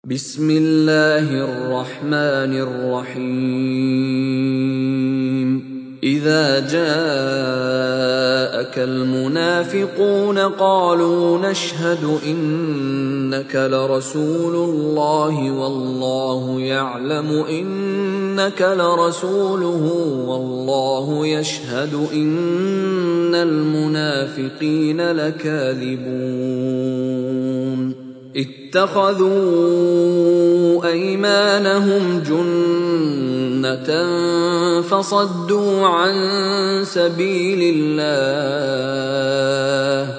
بسم الله الرحمن الرحيم إذا جاءك المنافقون قالوا نشهد إنك لرسول الله والله يعلم إنك لرسوله والله يشهد إن المنافقين لكاذبون اتخذوا أيمانهم جنة فصدوا عن سبيل الله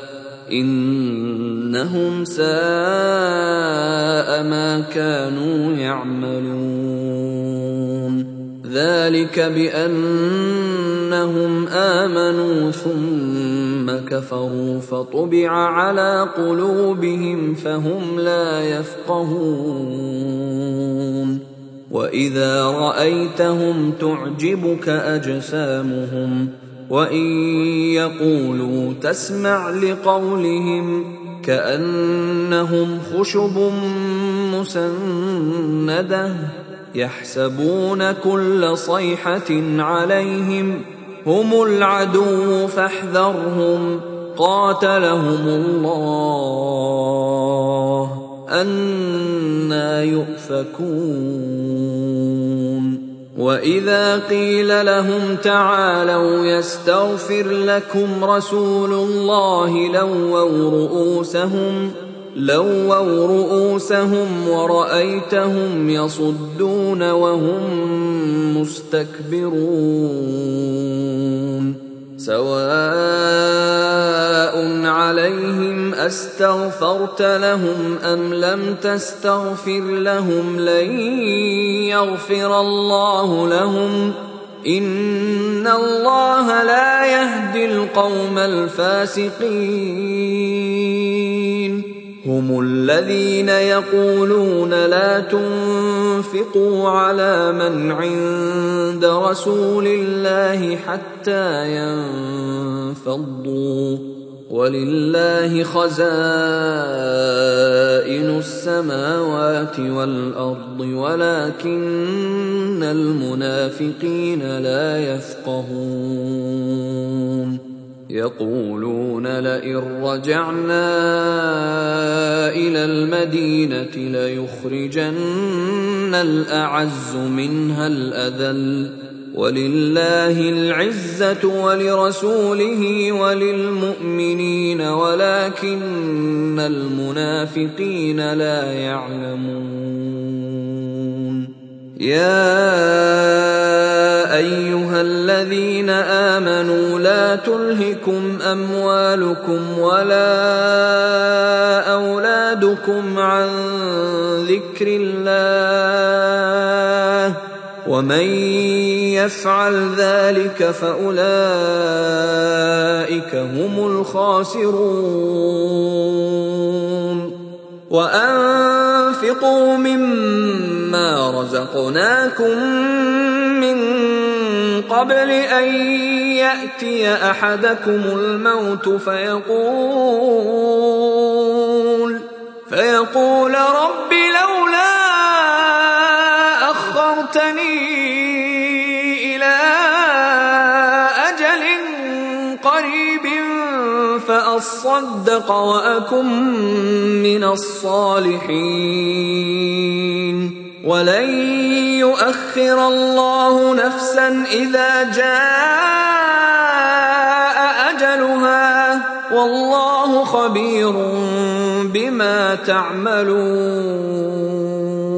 إنهم ساء ما كانوا يعملون ذلك بأنهم آمنوا ثم كفروا فطبع على قلوبهم فهم لا يفقهون وإذا رأيتهم تعجبك أجسامهم وإن يقولوا تسمع لقولهم كأنهم خشب مسندة يحسبون كل صيحة عليهم هم العدو فاحذرهم قاتلهم الله أنى يؤفكون وإذا قيل لهم تعالوا يستغفر لكم رسول الله لووا رؤوسهم ورأيتهم يصدون وهم مستكبرون سواء عليهم أستغفرت لهم أم لم تستغفر لهم لن يغفر الله لهم إن الله لا يهدي القوم الفاسقين هم الذين يقولون لا تنفقوا على من عند رسول الله حتى ينفضوا ولله خزائن السماوات والأرض ولكن المنافقين لا يفقهون يقولون لئن رجعنا إلى المدينة ليخرجن الأعز منها الأذل ولله العزة ولرسوله وللمؤمنين ولكن المنافقين لا يعلمون يا أيها الذين آمنوا لا تلهكم أموالكم ولا أولادكم عن ذكر الله ومن يفعل ذلك فأولئك هم الخاسرون وأنفقوا مما رزقناكم من قبل أن يأتي أحدكم الموت فيقول رب لولا أخرتني إلى أجل قريب فأصدق وأكن من الصالحين ولن يؤخر الله نفسا إذا جاء أجلها والله خبير بما تعملون